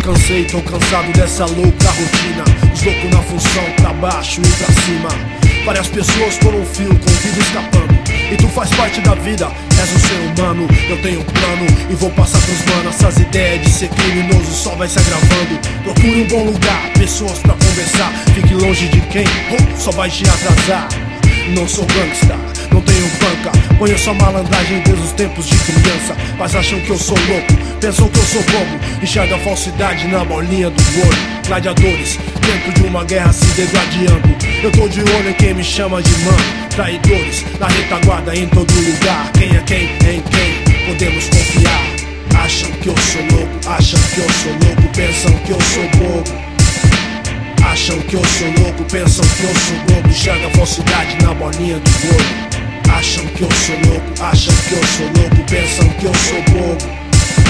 cansei, tô cansado dessa louca rotina. Os loucos na função, pra baixo e pra cima. Várias pessoas por um fio, com vida escapando. E tu faz parte da vida, és um ser humano. Eu tenho um plano e vou passar pros manos. Essas ideias de ser criminoso só vai se agravando. Procure um bom lugar, pessoas pra conversar. Fique longe de quem só vai te atrasar. Não sou gangsta, não tenho banca. Conheço a malandragem desde os tempos de criança. Mas acham que eu sou louco, pensam que eu sou bobo. Enxerga a falsidade na bolinha do olho. Gladiadores, dentro de uma guerra se degladiando. Eu tô de olho em quem me chama de mano. Traidores, na retaguarda em todo lugar. Quem é quem, em quem podemos confiar. Acham que eu sou louco, acham que eu sou louco. Pensam que eu sou bobo. Acham que eu sou louco, pensam que eu sou bobo. Enxerga a falsidade na bolinha do olho. Acham que eu sou louco, acham que eu sou louco. Pensam que eu sou bobo.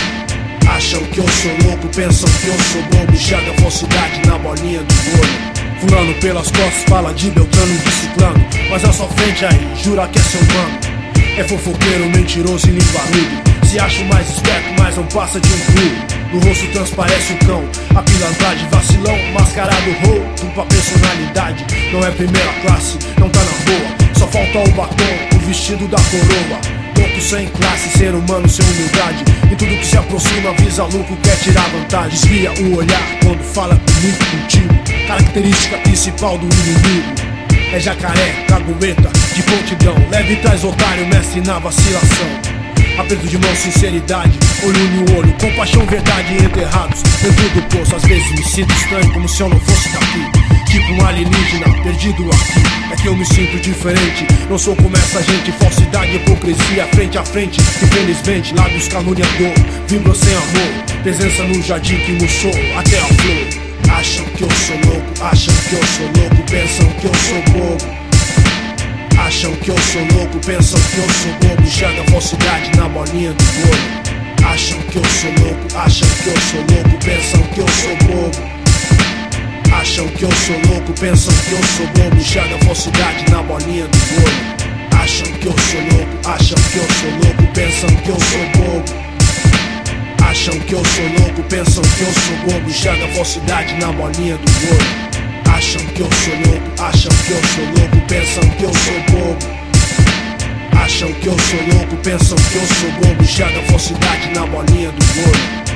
Acham que eu sou louco, pensam que eu sou bobo. Enxerga a falsidade na bolinha do olho. Fulano pelas costas fala de Beltrano, de Ciclano. Mas à sua frente aí, jura que é seu mano. É fofoqueiro, mentiroso e linguarudo. Se acha o mais esperto, mas não passa de um burro. No rosto transparece o cão, a pilantragem, vacilão, mascarado, roubo pra personalidade. Não é primeira classe, não tá na boa. Só falta o batom, o vestido da coroa. Louco sem classe, ser humano sem humildade. E tudo que se aproxima visa lucro, quer tirar vantagem. Desvia o olhar quando fala comigo, contigo. Característica principal do inimigo é jacaré, cagueta, de prontidão. Leve e traz otário, mestre na vacilação. Aperto de mão, sinceridade, olho no olho, compaixão, verdade enterrados dentro do poço. Às vezes me sinto estranho, como se eu não fosse daqui. Tipo um alienígena, perdido aqui. É que eu me sinto diferente, não sou como essa gente. Falsidade, hipocrisia, frente a frente. Infelizmente, lábios caluniador, vibram sem amor. Presença no jardim que murchou até a flor. Acham que eu sou louco, acham que eu sou louco. Pensam que eu sou bobo. Acham que eu sou louco, pensam que eu sou bobo. Enxerga a falsidade na bolinha do olho. Acham que eu sou louco, acham que eu sou louco. Pensam que eu sou bobo. Acham que eu sou louco, pensam que eu sou bobo. Enxerga a falsidade na bolinha do olho. Acham que eu sou louco, acham que eu sou louco. Pensam que eu sou bobo. Acham que eu sou louco, pensam que eu sou bobo. Enxerga a falsidade na bolinha do olho. Acham que eu sou louco, acham que eu sou louco. Pensam que eu sou bobo. Acham que eu sou louco, pensam que eu sou bobo. Enxerga a falsidade na bolinha do olho.